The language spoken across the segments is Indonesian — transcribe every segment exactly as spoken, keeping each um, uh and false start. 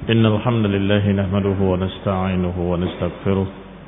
إن الحمد لله نحمده ونستعينه ونستغفره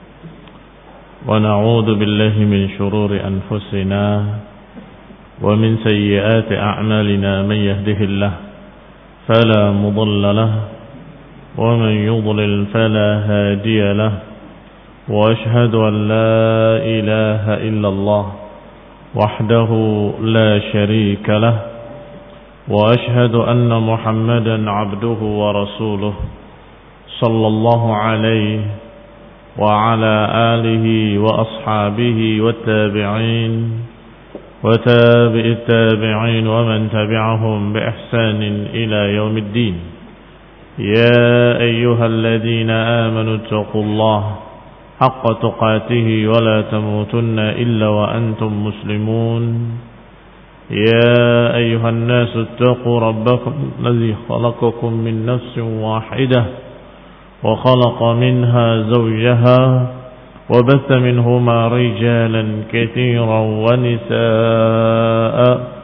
ونعوذ بالله من شرور أنفسنا ومن سيئات أعمالنا. من يهده الله فلا مضل له ومن يضلل فلا هادي له وأشهد أن لا إله إلا الله وحده لا شريك له وأشهد أن محمدا عبده ورسوله صلى الله عليه وعلى آله وأصحابه والتابعين وتابع التابعين ومن تبعهم بإحسان إلى يوم الدين. يا أيها الذين آمنوا اتقوا الله حق تقاته ولا تموتن إلا وأنتم مسلمون. يا أيها الناس اتقوا ربكم الذي خلقكم من نفس واحدة وخلق منها زوجها وبث منهما رجالا كثيرا ونساء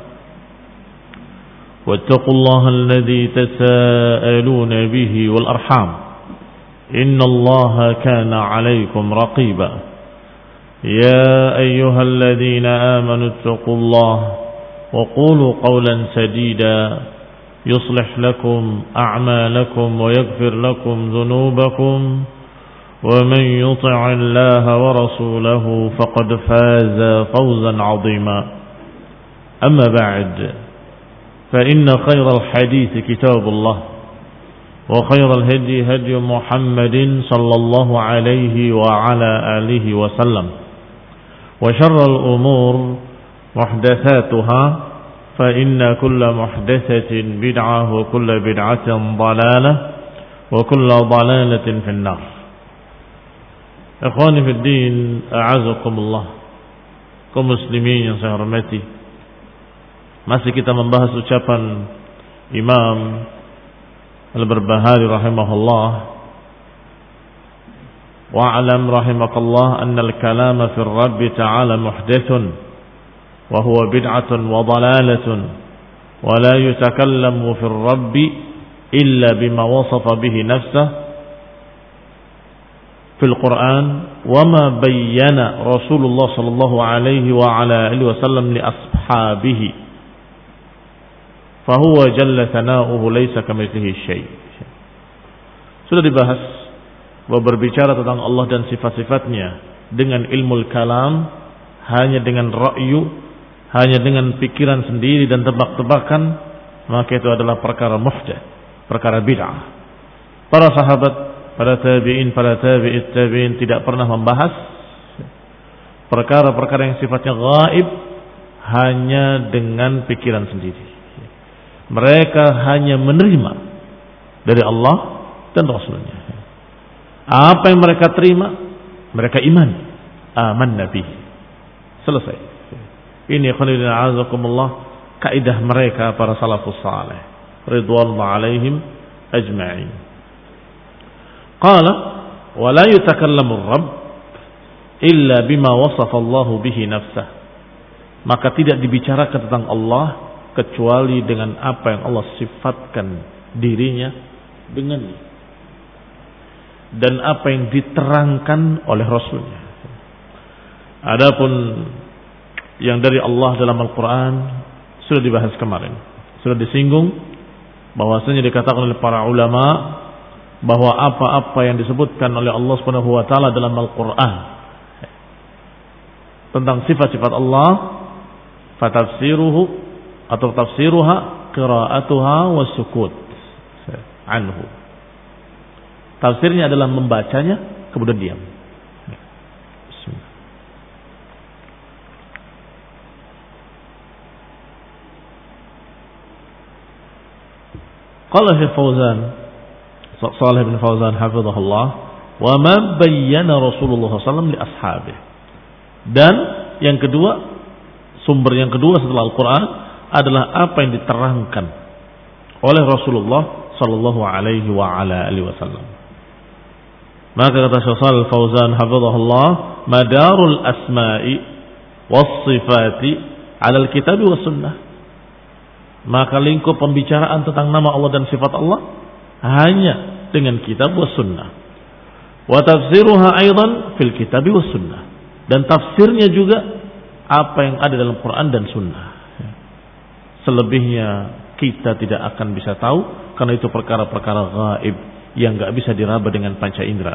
واتقوا الله الذي تساءلون به والأرحام إن الله كان عليكم رقيبا. يا أيها الذين آمنوا اتقوا الله وقولوا قولا سديدا يصلح لكم أعمالكم ويغفر لكم ذنوبكم ومن يطع الله ورسوله فقد فاز فوزا عظيما. أما بعد فإن خير الحديث كتاب الله وخير الهدي هدي محمد صلى الله عليه وعلى آله وسلم وشر الأمور محدثاتها فإن كل محدثة بدعة وكل بدعة ضلالة وكل ضلالة في النار. Ikhwani fi din, a'azakumullah, kaum muslimin yang saya hormati, masih kita membahas ucapan Imam Al-Barbahari rahimahullah, wa'alam rahimakallah anna al-kalama fi ar-Rabb ta'ala muhdathun wa huwa bid'atun wa dalalatun wa la yutakallamu fi ar-Rabb illa bima wasafa bihi nafsuhu في القرآن وما بين رسول الله صلى الله عليه وعلى آله وسلم لأصحابه فهو جل ثناؤه ليس كمثله شيء. Sudah dibahas bahwa berbicara tentang Allah dan sifat-sifatnya dengan ilmu kalam, hanya dengan ra'yu, hanya dengan pikiran sendiri dan tebak-tebakan, maka itu adalah perkara muhdath, perkara bid'ah. Para sahabat, para tabi'in, para tabi'it tabi'in tidak pernah membahas perkara-perkara yang sifatnya gaib hanya dengan pikiran sendiri. Mereka hanya menerima dari Allah dan Rasulnya. Apa yang mereka terima, mereka iman. Aman Nabi. Selesai. Ini khonidina azakumullah, kaidah mereka para salafus salih ridwanullah alaihim ajma'in. Qala wa la yutakallamu ar-Rabb illa bima wasafa Allah bihi nafsah. Maka tidak dibicarakan tentang Allah kecuali dengan apa yang Allah sifatkan dirinya dengannya dan apa yang diterangkan oleh Rasulnya. Adapun yang dari Allah dalam Al-Quran sudah dibahas kemarin, sudah disinggung bahwasanya dikatakan oleh para ulama bahwa apa-apa yang disebutkan oleh Allah Subhanahu wa taala dalam Al-Qur'an tentang sifat-sifat Allah, fatafsiruhu atau tafsiruha qira'atuha wasukut anhu. Tafsirnya adalah membacanya kemudian diam. Bismillah. Qala Syekh Fauzan Salih bin Fauzan hafizahullah, wa ma bayyana Rasulullah sallallahu alaihi wasallam li ashabihi. Dan yang kedua, sumber yang kedua setelah Al-Quran adalah apa yang diterangkan oleh Rasulullah sallallahu alaihi wa ala alihi wasallam. Maka kata Syekh Shalih Fauzan hafizahullah, madarul asma'i was sifati 'ala al-kitab was sunnah. Maka lingkup pembicaraan tentang nama Allah dan sifat Allah hanya dengan kitab was sunnah. Wa tafsiruha aidan fil kitab was sunnah. Dan tafsirnya juga apa yang ada dalam Quran dan sunnah. Selebihnya kita tidak akan bisa tahu karena itu perkara-perkara gaib yang enggak bisa diraba dengan panca indera.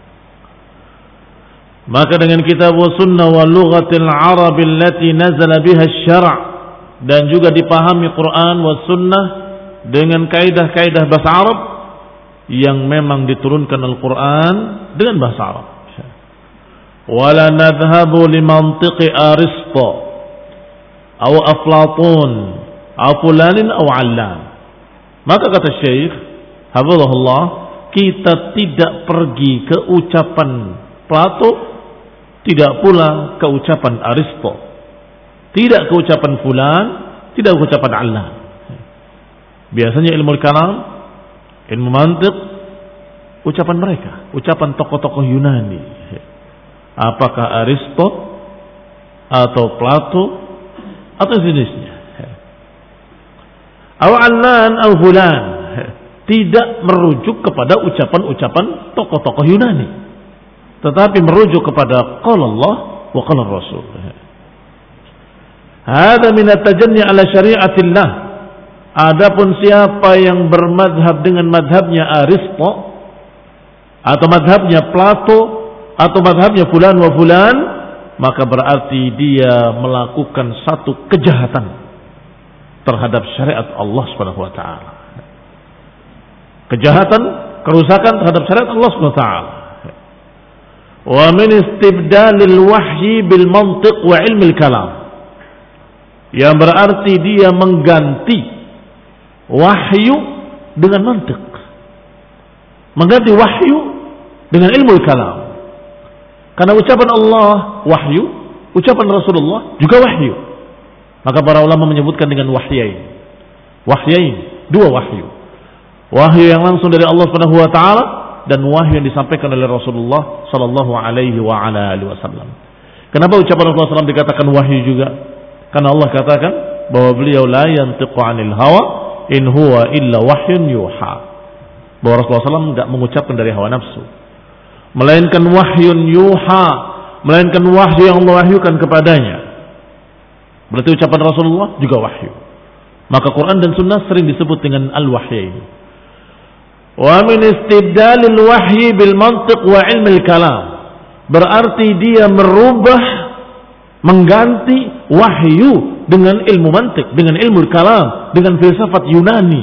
Maka dengan kitab was sunnah wa lughatil arab allati nazala biha asy-syara' dan juga dipahami Quran was sunnah dengan kaidah-kaidah bahasa Arab yang memang diturunkan Al-Quran dengan bahasa Arab. Wala nadhhabu limantiqi Aristo atau Aflatun atau fulanin atau Allan. Maka kata Syekh hafizahullah, kita tidak pergi ke ucapan Plato, tidak pula ke ucapan Aristo, tidak ke ucapan fulan, tidak ke ucapan Allan. Biasanya ilmu kalam, ilmu mantiq, ucapan mereka, ucapan tokoh-tokoh Yunani. Apakah Aristo atau Plato atau jenisnya. Aw-Allan aw fulan, tidak merujuk kepada ucapan-ucapan tokoh-tokoh Yunani, tetapi merujuk kepada qala Allah wa qala Rasul. Hada min at-tajanni ala syari'atillah. Adapun siapa yang bermadhab dengan madhabnya Aristo atau madhabnya Plato atau madhabnya fulan wa fulan, maka berarti dia melakukan satu kejahatan terhadap syariat Allah Subhanahu wa taala. Kejahatan, kerusakan terhadap syariat Allah Subhanahu wa taala. Wa min istibdalil wahyi bil mantiq wa ilmil kalam. Yang berarti dia mengganti wahyu dengan mantiq, mengganti wahyu dengan ilmu kalam. Karena ucapan Allah wahyu, ucapan Rasulullah juga wahyu. Maka para ulama menyebutkan dengan wahyain. Wahyain, dua wahyu. Wahyu yang langsung dari Allah Subhanahu wa taala dan wahyu yang disampaikan oleh Rasulullah sallallahu alaihi wa ala alihi wasallam. Kenapa ucapan Rasulullah sallallahu alaihi wasallam dikatakan wahyu juga? Karena Allah katakan bahwa beliau la yantiqu 'anil hawa in huwa illa wahyun yuha. Bahwa Rasulullah sallallahu alaihi wasallam enggak mengucapkan dari hawa nafsu, melainkan wahyun yuha, melainkan wahyu yang Allah wahyukan kepadanya. Berarti ucapan Rasulullah juga wahyu. Maka Quran dan Sunnah sering disebut dengan al-wahyain. Wa min istibdalil wahyi bil mantiq wa ilmil kalam, berarti dia merubah, mengganti wahyu dengan ilmu mantiq, dengan ilmu kalam, dengan filsafat Yunani.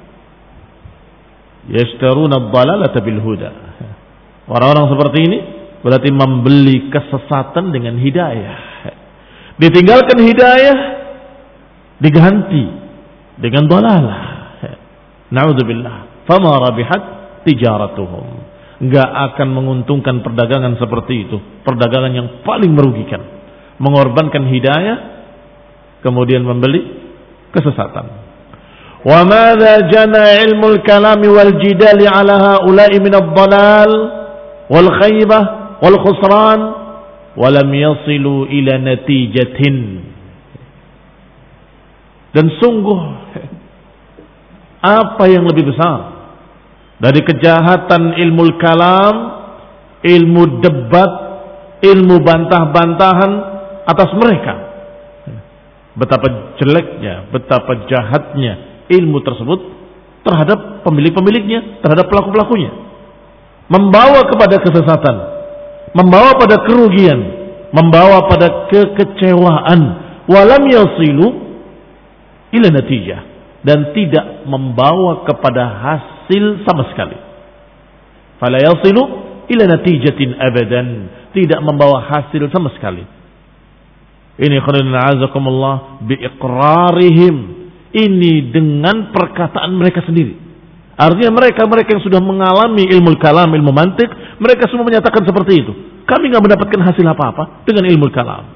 Yashtaruna ad-dalalata bil huda. Orang-orang seperti ini berarti membeli kesesatan dengan hidayah. Ditinggalkan hidayah, diganti dengan dalalah. Na'udzubillah. Fama rabihat tijaratuhum. Enggak akan menguntungkan perdagangan seperti itu. Perdagangan yang paling merugikan. Mengorbankan hidayah, kemudian membeli kesesatan. Wa madza jana ilmul kalami wal jidali ala haula'i min ad-dhalal wal khaybah wal khusran wa lam yasilu ila natijatin. Dan sungguh apa yang lebih besar dari kejahatan ilmu kalam, ilmu debat, ilmu bantah-bantahan atas mereka. Betapa jeleknya, betapa jahatnya ilmu tersebut terhadap pemilik-pemiliknya, terhadap pelaku-pelakunya. Membawa kepada kesesatan, membawa pada kerugian, membawa pada kekecewaan. Walam yasilu ila natijah, dan tidak membawa kepada hasil sama sekali. Fala yasilu ila natijatin abadan, tidak membawa hasil sama sekali. Ini khairan azakumullah bi iqrarihim, ini dengan perkataan mereka sendiri. Artinya mereka-mereka yang sudah mengalami ilmu kalam, ilmu mantik, mereka semua menyatakan seperti itu. Kami enggak mendapatkan hasil apa-apa dengan ilmu kalam.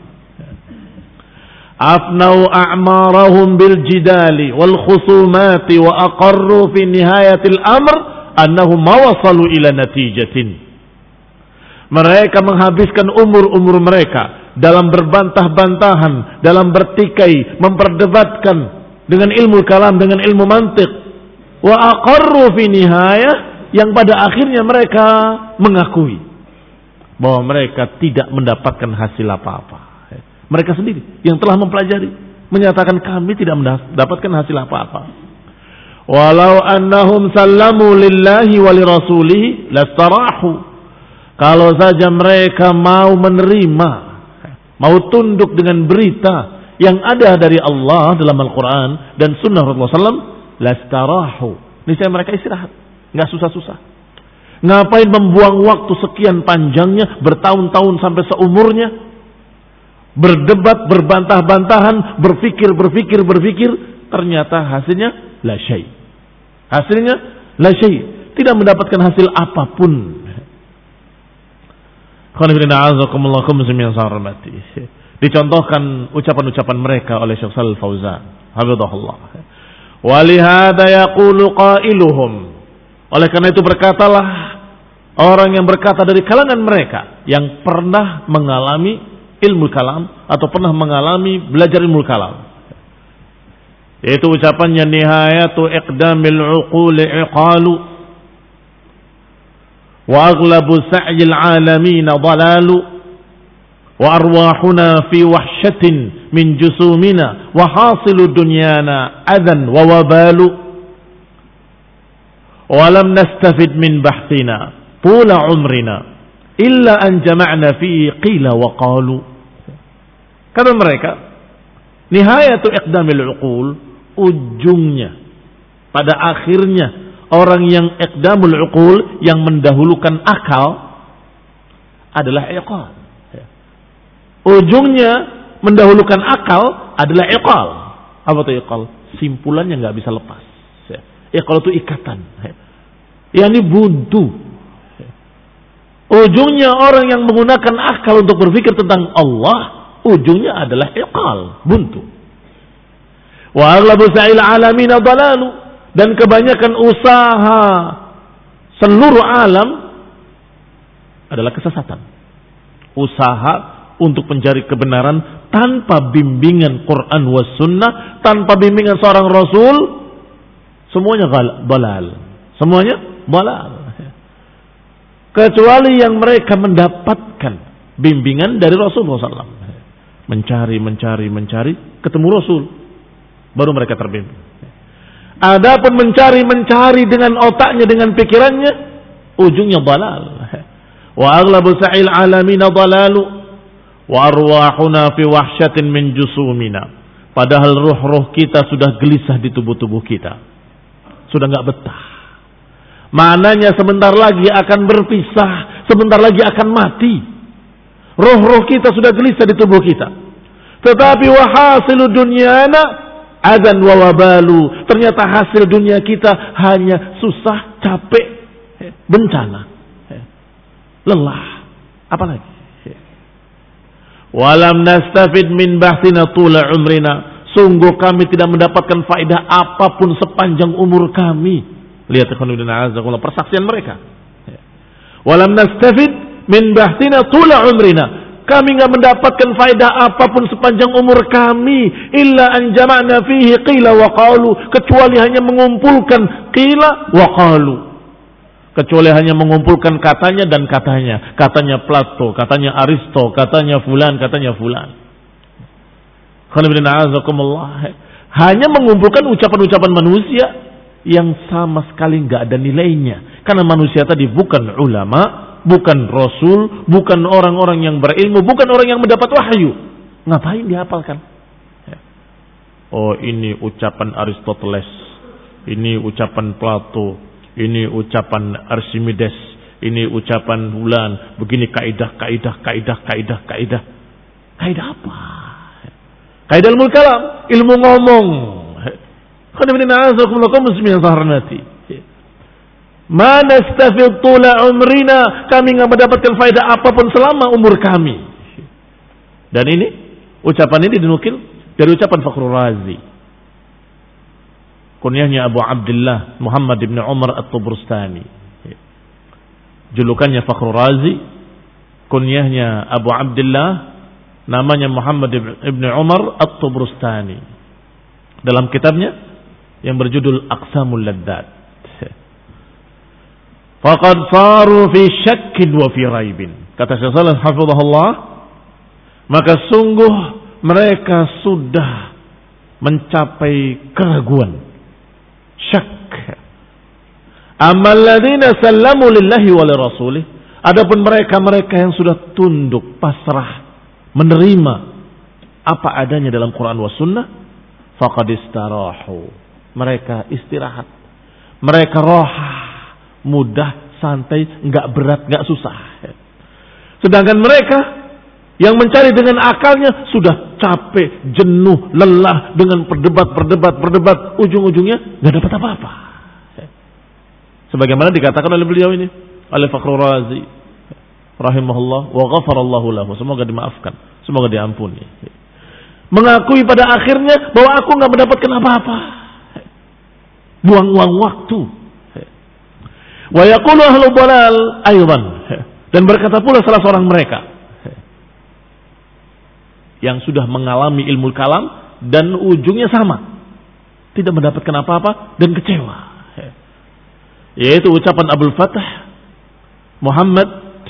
Afnau a'marahum bil jidali wal khusumati wa aqarru fi nihayatil amr annahum ma wasalu ila natijatin. Mereka menghabiskan umur-umur mereka dalam berbantah-bantahan, dalam bertikai, memperdebatkan dengan ilmu kalam, dengan ilmu mantiq. Wa aqarru fi nihayah, yang pada akhirnya mereka mengakui bahwa mereka tidak mendapatkan hasil apa-apa. Mereka sendiri yang telah mempelajari menyatakan kami tidak mendapatkan hasil apa-apa. Walau annahum sallamu lillahi wa lirasulihi lastarahu. Kalau saja mereka mau menerima, mau tunduk dengan berita yang ada dari Allah dalam Al-Quran dan Sunnah Rasulullah sallallahu alaihi wasallam, lastarahu. Niscaya mereka istirahat, nggak susah-susah. Ngapain membuang waktu sekian panjangnya, bertahun-tahun sampai seumurnya, berdebat, berbantah-bantahan, berpikir, berpikir, berpikir, ternyata hasilnya la syai. Hasilnya la syai, tidak mendapatkan hasil apapun. Dicontohkan ucapan-ucapan mereka oleh Syekh Shalal Fauzan, hafizahullah. Walihada yaqulu qailuhum. Oleh karena itu berkatalah orang yang berkata dari kalangan mereka yang pernah mengalami ilmu kalam atau pernah mengalami belajar ilmu kalam. Yaitu ucapannya nihayatu iqdamil uquli iqalu wa aghlabu sa'yil alamina dalalu wa arwahuna fi wahsyatin min jusumina wa hasilu dunyana adhan wa wabalu wa lam nastafid min bahthina tula umrina illa an jama'na fi qila wa qalu. Kata mereka, nihayatu iqdamil uqul, ujungnya pada akhirnya orang yang iqdamul uqul, yang mendahulukan akal adalah iqal. Ujungnya mendahulukan akal adalah iqal. Apa itu iqal? Simpulannya nggak bisa lepas. Iqal itu ikatan. Yani buntu. Ujungnya orang yang menggunakan akal untuk berpikir tentang Allah, ujungnya adalah iqal, buntu. Wa aghlabu sa'il alamin dalalu, dan kebanyakan usaha seluruh alam adalah kesesatan. Usaha untuk mencari kebenaran tanpa bimbingan Quran was sunnah, tanpa bimbingan seorang Rasul, semuanya balal. Semuanya balal. Kecuali yang mereka mendapatkan bimbingan dari Rasulullah sallallahu alaihi wasallam. Mencari, mencari, mencari, ketemu Rasul, baru mereka terbimbing. Adapun mencari, mencari dengan otaknya, dengan pikirannya, ujungnya balal. Wa aghlabu sa'il alamina dalalu wa arwahuna fi wahsyatin min jusumina. Padahal ruh-ruh kita sudah gelisah di tubuh-tubuh kita, sudah nggak betah. Mananya sebentar lagi akan berpisah, sebentar lagi akan mati. Ruh-ruh kita sudah gelisah di tubuh kita. Tetapi wahasilu dunyana adzan wa wabalu. Ternyata hasil dunia kita hanya susah, capek, bencana, lelah, apalagi. Walam nastafid min bahthina tula umrina. Sungguh kami tidak mendapatkan faedah apapun sepanjang umur kami. Lihat persaksian mereka. Walam nastafid min bahthina tula umrina. Kami enggak mendapatkan faedah apapun sepanjang umur kami illa an jama'na fihi qila wa qalu, kecuali hanya mengumpulkan qila wa qalu. Kecuali hanya mengumpulkan katanya dan katanya. Katanya Plato, katanya Aristo, katanya fulan, katanya fulan. Hanya mengumpulkan ucapan-ucapan manusia yang sama sekali nggak ada nilainya. Karena manusia tadi bukan ulama, bukan rasul, bukan orang-orang yang berilmu, bukan orang yang mendapat wahyu. Ngapain dihafalkan? Oh, ini ucapan Aristoteles, ini ucapan Plato, ini ucapan Archimedes, ini ucapan bulan, begini kaidah, kaidah, kaidah, kaidah, kaidah. Kaidah apa? Kaidah ilmu kalam, ilmu ngomong. Ma nastafid tula umrina, kami enggak mendapatkan faedah apapun selama umur kami. Dan ini ucapan ini dinukil dari ucapan Fakhrul Razi. Kunyahnya Abu Abdullah Muhammad ibn Umar At-Tabrustani. Julukannya Fakhrul Razi, kunyahnya Abu Abdullah, namanya Muhammad ibn Umar At-Tabrustani. Dalam kitabnya yang berjudul Aqsamul Laddat. faqad saru fi syakkin wa fi raibin. Kata Syekh Shalih hafizahullah, maka sungguh mereka sudah mencapai keraguan, syak. Amal ladzina sallamu lillahi wa lirasulih, adapun mereka-mereka yang sudah tunduk, pasrah, menerima apa adanya dalam Quran wa sunnah, faqad istarahu, mereka istirahat, mereka roha, mudah, santai, enggak berat, enggak susah. Sedangkan mereka yang mencari dengan akalnya sudah capek, jenuh, lelah dengan perdebat, perdebat, perdebat, ujung-ujungnya enggak dapat apa-apa. Sebagaimana dikatakan oleh beliau ini, oleh Fakhrul Razi rahimahullah wa ghafarallahu lahu, semoga dimaafkan, semoga diampuni. Mengakui pada akhirnya bahwa aku enggak mendapatkan apa-apa. Buang-buang waktu. Wa yaqulu ahlul dhalal aidan, dan berkata pula salah seorang mereka yang sudah mengalami ilmu kalam dan ujungnya sama, tidak mendapatkan apa-apa dan kecewa, yaitu ucapan Abul Fatah Muhammad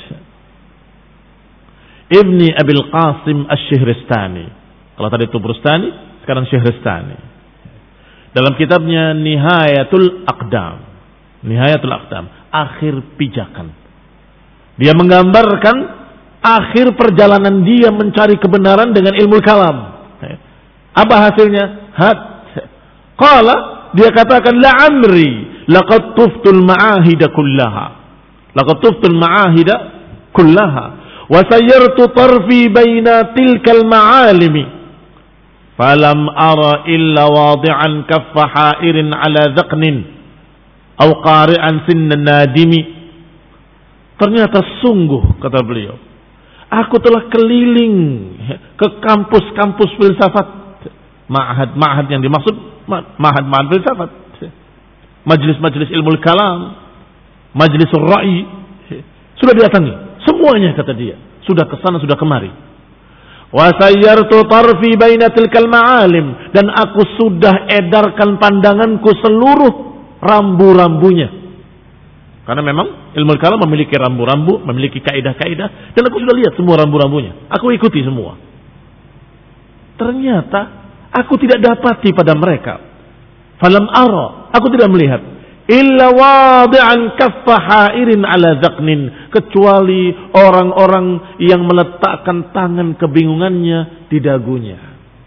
ibni Abil Qasim Asy-Syihristani. Kalau tadi itu Burustani, sekarang Syihristani. Dalam kitabnya Nihayatul Aqdam, Nihayatul Aqdam, akhir pijakan. Dia menggambarkan akhir perjalanan dia mencari kebenaran dengan ilmu kalam. Apa hasilnya? Had. Qala, dia katakan la amri laqad tuftul ma'ahida kullaha. Laqad tuftul ma'ahida kullaha wa sayyartu tarfi baina tilkal ma'alimi falam ara illa wadi'an kaffa ha'irin ala dhaqnin aw qari'an sinnan nadimi. Ternyata sungguh, kata beliau, aku telah keliling ke kampus-kampus filsafat, ma'had-ma'had yang dimaksud ma'had-ma'had filsafat, majlis-majlis ilmu kalam, majlis ra'i, sudah didatangi semuanya, kata dia, sudah ke sana, sudah kemari. Wa sayyartu tarfi baina tilkal ma'alim, dan aku sudah edarkan pandanganku seluruh rambu-rambunya, karena memang ilmu kalam memiliki rambu-rambu, memiliki kaidah-kaidah, dan aku sudah lihat semua rambu-rambunya, aku ikuti semua. Ternyata aku tidak dapati pada mereka, falam ara, aku tidak melihat, illa wadi'an kaffa ha'irin ala dhaqnin, kecuali orang-orang yang meletakkan tangan kebingungannya di dagunya.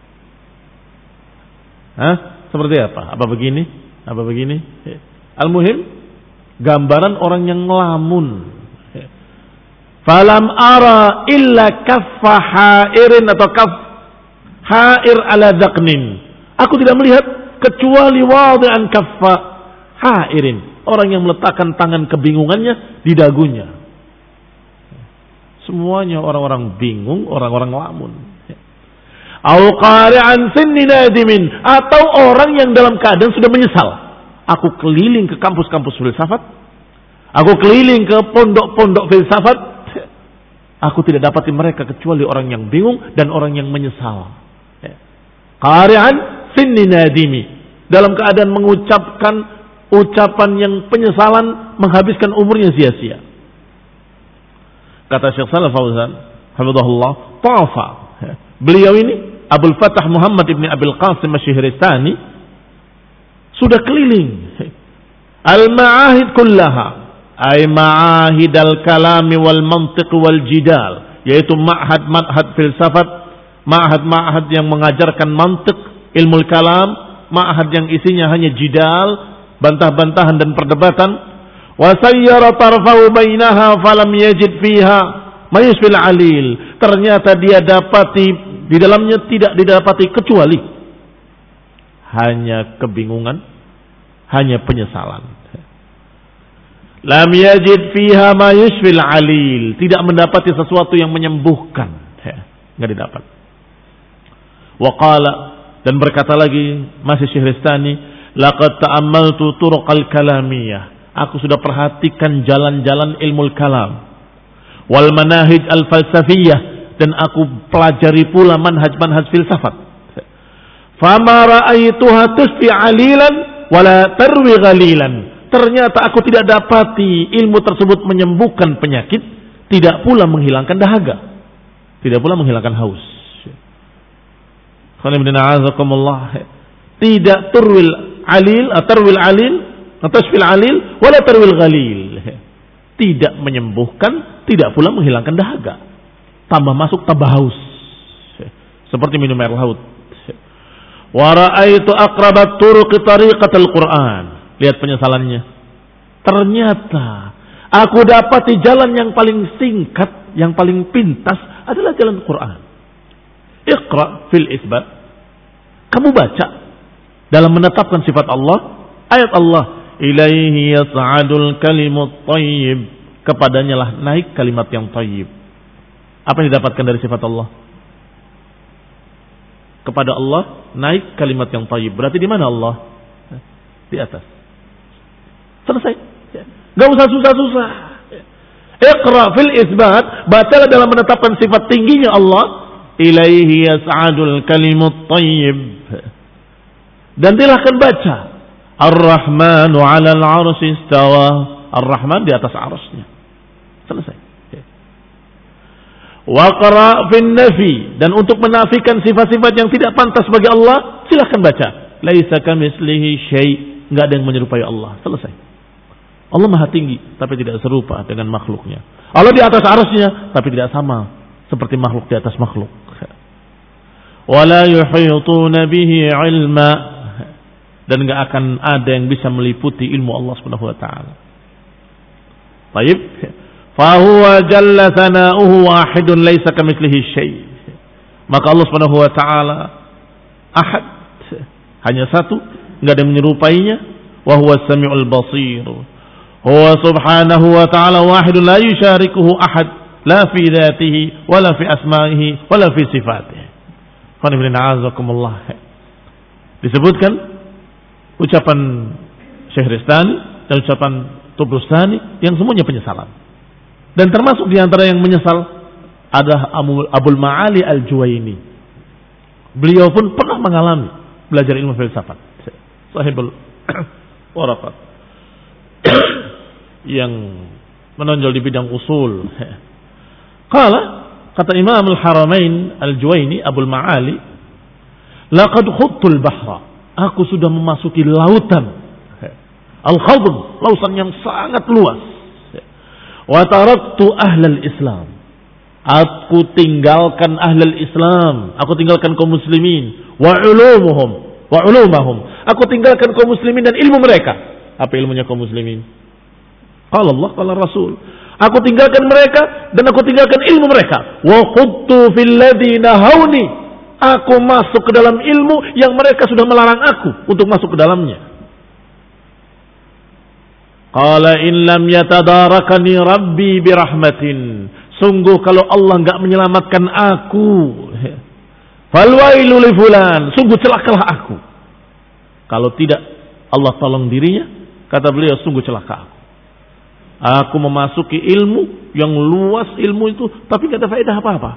Hah? Seperti apa? Apa begini? Apa begini? Al-muhim, gambaran orang yang ngelamun. Falam ara illa kaffa ha'irin atau kaf ha'ir ala dhaqnin, aku tidak melihat kecuali wadi'an kaffa ha'irin, orang yang meletakkan tangan kebingungannya di dagunya. Semuanya orang-orang bingung, orang-orang lamun. Au qari'an sinni nadimin, atau orang yang dalam keadaan sudah menyesal. Aku keliling ke kampus-kampus filsafat, aku keliling ke pondok-pondok filsafat, aku tidak dapati mereka kecuali orang yang bingung dan orang yang menyesal. Qari'an sinni nadimi, dalam keadaan mengucapkan ucapan yang penyesalan, menghabiskan umurnya sia-sia. Kata Syekh Shalih Fauzan hafizahullah, tafa, beliau ini Abul Fatah Muhammad ibn Abil Qasim Asy-Syihristani sudah keliling al-ma'ahid kullaha, ay ma'ahid al-kalami wal mantiq wal jidal, yaitu ma'had-ma'had filsafat, ma'had-ma'had yang mengajarkan mantiq, ilmu kalam, ma'had yang isinya hanya jidal, bantah-bantahan dan perdebatan. Wa sayyara tarfahu bainaha falam yajid fiha ma yusfil alil, ternyata dia dapati di dalamnya tidak didapati kecuali hanya kebingungan, hanya penyesalan. Lam yajid fiha ma yusfil alil, tidak mendapati sesuatu yang menyembuhkan, enggak didapat. Wa qala, dan berkata lagi masih Syihristani, laqad ta'ammaltu turuqal kalamiyah, aku sudah perhatikan jalan-jalan ilmu kalam, wal manahij al falsafiyah, dan aku pelajari pula manhaj-manhaj filsafat. Fama ra'aituha tusfi alilan wala tarwi ghalilan, ternyata aku tidak dapati ilmu tersebut menyembuhkan penyakit, tidak pula menghilangkan dahaga, tidak pula menghilangkan haus. Tidak turwil alil, tarwil alil, tasfil alil, wala tarwil ghalil. Tidak menyembuhkan, tidak pula menghilangkan dahaga. Tambah masuk, tambah haus. Seperti minum air laut. Wa ra'aitu aqrabat turuqi tariqatal Qur'an. Lihat penyesalannya. Ternyata aku dapati jalan yang paling singkat, yang paling pintas adalah jalan Quran. Iqra fil isbat. Kamu baca dalam menetapkan sifat Allah, ayat Allah, ilaihi yas'adul kalimut thayyib, kepadanya lah naik kalimat yang thayyib. Apa yang didapatkan dari sifat Allah? Kepada Allah naik kalimat yang thayyib. Berarti di mana Allah? Di atas. Selesai. Gak usah susah-susah. Iqra fil isbat, bacalah dalam menetapkan sifat tingginya Allah. Ilaihi yas'adul kalimut thayyib. Dan silahkan baca. Ar-Rahmanu 'alal 'arsy istawa. Ar-Rahman di atas arsy-Nya. Selesai. Waqra fin nafi, dan untuk menafikan sifat-sifat yang tidak pantas bagi Allah, silahkan baca. Laisa kamitslihi syai', enggak ada yang menyerupai Allah. Selesai. Allah Maha tinggi tapi tidak serupa dengan makhluknya. Allah di atas arsy-Nya tapi tidak sama seperti makhluk di atas makhluk. Wala yuhituna bihi 'ilma, dan enggak akan ada yang bisa meliputi ilmu Allah Subhanahu wa taala. Baik. Fahuwa jalla sana'uhu wahidun laisa kamitslihi syai'. Maka Allah Subhanahu wa taala ahad, hanya satu, enggak ada yang menyerupainya. Wa huwa as-sami'ul basir. Huwa subhanahu wa ta'ala wahidun la yusyarikuhu ahad, la fi dzatihi wala fi asma'ihi wala fi sifatihi. Disebutkan ucapan Syekh Ristani dan ucapan Tubrustani yang semuanya penyesalan. Dan termasuk di antara yang menyesal ada Abul Ma'ali Al-Juwaini. Beliau pun pernah mengalami belajar ilmu filsafat. Sahibul Waraqat yang menonjol di bidang usul. Qala, kata Imam Al-Haramain Al-Juwaini, Abul Ma'ali, laqad khuttul bahra, aku sudah memasuki lautan Al-Khadr, lautan yang sangat luas. Wa taraktu ahlal Islam, aku tinggalkan ahlal Islam, aku tinggalkan kaum muslimin, wa ulumuhum wa ulumahum, aku tinggalkan kaum muslimin dan ilmu mereka. Apa ilmunya kaum muslimin? Qala Allah, qala Rasul. Aku tinggalkan mereka dan aku tinggalkan ilmu mereka. Wa khudtu fil ladzi nahawni, aku masuk ke dalam ilmu yang mereka sudah melarang aku untuk masuk ke dalamnya. Qala in lam yatadarakani rabbi birahmatin, sungguh kalau Allah enggak menyelamatkan aku, falwailu li fulan, sungguh celakalah aku. Kalau tidak Allah tolong dirinya, kata beliau, sungguh celaka aku. Aku memasuki ilmu yang luas, ilmu itu tapi enggak ada faedah apa-apa.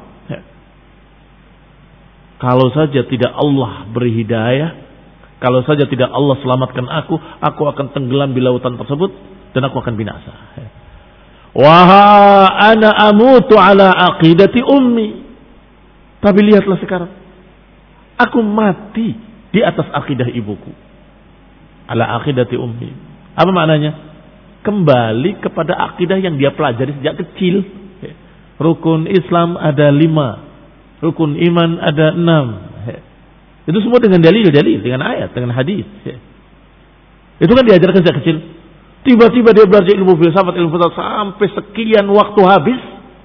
Kalau saja tidak Allah beri hidayah, kalau saja tidak Allah selamatkan aku, aku akan tenggelam di lautan tersebut dan aku akan binasa. Wa ana amutu ala aqidati ummi. Tapi lihatlah sekarang, aku mati di atas akidah ibuku. Ala aqidati ummi. Apa maknanya? Kembali kepada akidah yang dia pelajari sejak kecil. Rukun Islam ada lima, rukun iman ada enam. Itu semua dengan dalil-dalil, dengan ayat, dengan hadis. Itu kan diajarkan sejak kecil. Tiba-tiba dia belajar ilmu filsafat, ilmu filsafat sampai sekian waktu habis.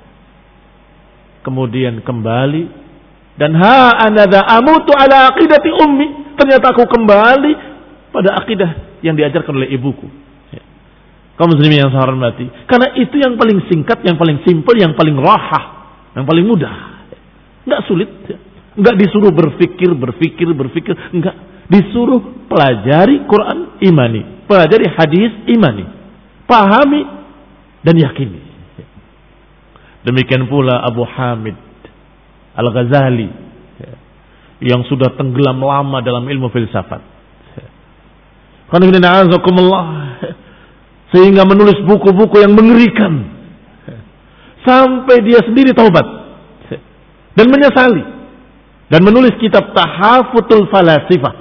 Kemudian kembali dan ha anadha amutu ala aqidati ummi. Ternyata aku kembali pada akidah yang diajarkan oleh ibuku. Kaum muslimin yang saya hormati, karena itu yang paling singkat, yang paling simpel, yang paling rahah, yang paling mudah. Enggak sulit. Enggak disuruh berfikir, berfikir, berfikir. Enggak. Disuruh pelajari Quran, imani. Pelajari hadis, imani. Pahami dan yakini. Demikian pula Abu Hamid Al-Ghazali yang sudah tenggelam lama dalam ilmu filsafat. sehingga menulis buku-buku yang mengerikan sampai dia sendiri taubat dan menyesali dan menulis kitab Tahafutul Falasifah,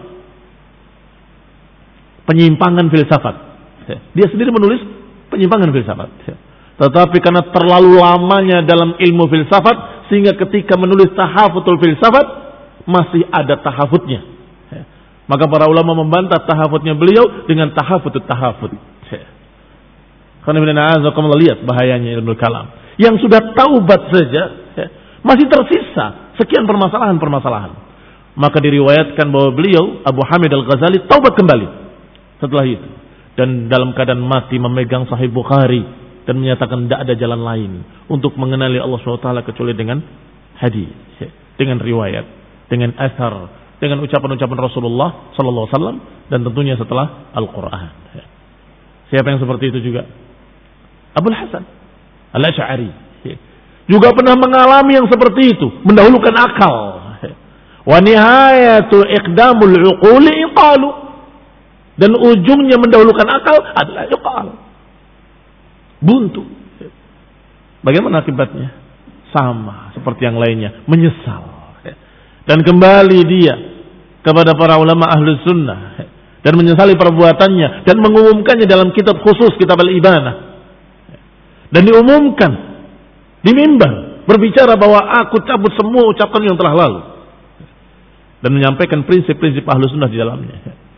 penyimpangan filsafat. Dia sendiri menulis penyimpangan filsafat. Tetapi karena terlalu lamanya dalam ilmu filsafat, sehingga ketika menulis Tahafutul Filsafat masih ada tahafutnya. Maka para ulama membantah tahafutnya beliau dengan Tahafutut Tahafut. Karena lihat bahayanya ilmu kalam. Yang sudah taubat saja masih tersisa sekian permasalahan-permasalahan. Maka diriwayatkan bahwa beliau Abu Hamid Al-Ghazali taubat kembali setelah itu, dan dalam keadaan mati memegang Sahih Bukhari dan menyatakan tidak ada jalan lain untuk mengenali Allah subhanahu wa taala kecuali dengan hadis, dengan riwayat, dengan asar, dengan ucapan-ucapan Rasulullah sallallahu alaihi wasallam, dan tentunya setelah Al-Qur'an. Siapa yang seperti itu juga? Abul Hasan Al-Asy'ari juga pernah mengalami yang seperti itu, mendahulukan akal. Wa nihayatu iqdamul uquli iqalu, dan ujungnya mendahulukan akal adalah iqal. Buntu. Bagaimana akibatnya? Sama seperti yang lainnya, menyesal. Dan kembali dia kepada para ulama ahlus sunnah dan menyesali perbuatannya dan mengumumkannya dalam kitab khusus, kitab Al-Ibanah. Dan diumumkan di mimbar, berbicara bahwa aku cabut semua ucapan yang telah lalu, dan menyampaikan prinsip-prinsip ahlus sunnah di dalamnya.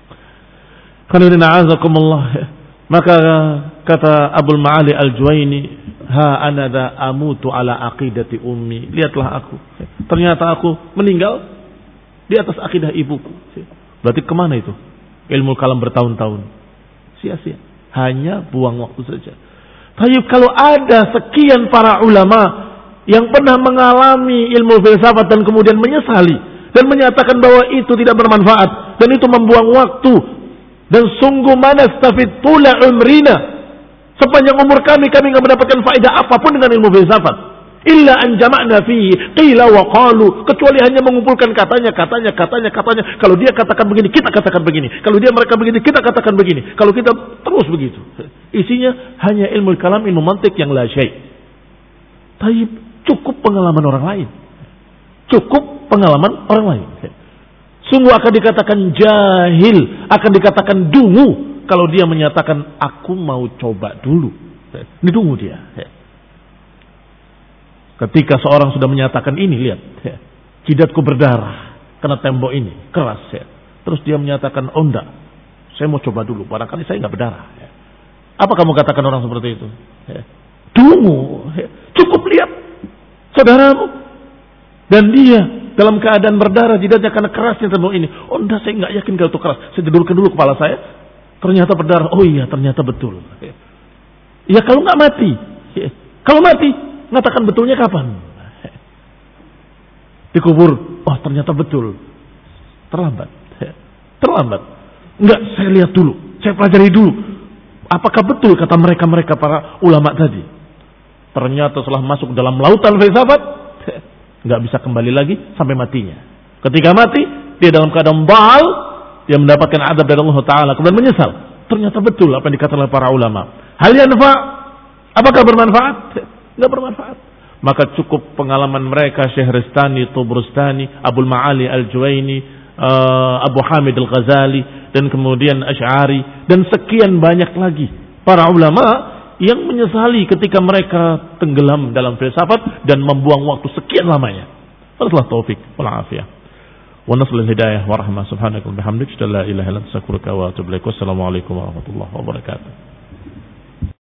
Maka kata Abul Ma'ali Al-Juwaini, ha anada amutu ala aqidati ummi. Lihatlah aku, ternyata aku meninggal di atas akidah ibuku. Berarti kemana itu ilmu kalam bertahun-tahun? Sia-sia, hanya buang waktu saja. Tapi kalau ada sekian para ulama yang pernah mengalami ilmu filsafat dan kemudian menyesali dan menyatakan bahwa itu tidak bermanfaat dan itu membuang waktu, dan sungguh manastafid tula umrina, sepanjang umur kami kami enggak mendapatkan faedah apapun dengan ilmu filsafat, illa an jama'na fihi qila wa qalu, kecuali hanya mengumpulkan katanya katanya katanya katanya. Kalau dia katakan begini, kita katakan begini. Kalau dia mereka begini, kita katakan begini. Kalau kita terus begitu. Isinya hanya ilmu kalam, ilmu mantik yang la syai'. Tapi cukup pengalaman orang lain. Cukup pengalaman orang lain. Sungguh akan dikatakan jahil, akan dikatakan dungu kalau dia menyatakan aku mau coba dulu. Ini dungu dia. Ketika seorang sudah menyatakan ini, lihat, jidatku berdarah karena tembok ini keras, terus dia menyatakan oh enggak, saya mau coba dulu, barangkali saya enggak berdarah. Apa kamu katakan orang seperti itu? Dungu. Cukup lihat saudaramu dan dia dalam keadaan berdarah jidatnya karena kerasnya tembok ini. Oh enggak, saya enggak yakin kalau itu keras. Saya jedulkan dulu kepala saya, ternyata berdarah. Oh iya, ternyata betul. Ya kalau enggak mati. Kalau mati, mengatakan betulnya kapan? Dikubur. Oh ternyata betul. Terlambat. Terlambat. Enggak, saya lihat dulu, saya pelajari dulu. Apakah betul kata mereka-mereka para ulama tadi? Ternyata setelah masuk dalam lautan filsafat, nggak bisa kembali lagi sampai matinya. Ketika mati, dia dalam keadaan baal, dia mendapatkan adab dari Allah Taala, kemudian menyesal. Ternyata betul apa yang dikatakan oleh para ulama. Hal yanfa, apakah bermanfaat? Nggak bermanfaat. Maka cukup pengalaman mereka, Syehristani, Tubrustani, Abul Ma'ali Al-Juwaini, Abu Hamid Al-Ghazali, dan kemudian Asy'ari, dan sekian banyak lagi para ulama yang menyesali ketika mereka tenggelam dalam filsafat dan membuang waktu sekian lamanya. Wallahi taufik wal afiyah wa nasrul hidayah wa rahmah. Subhanaka wa bihamdika la ilaha illa anta astaghfiruka wa atubu ilaik. Wassalamu alaikum warahmatullahi wabarakatuh.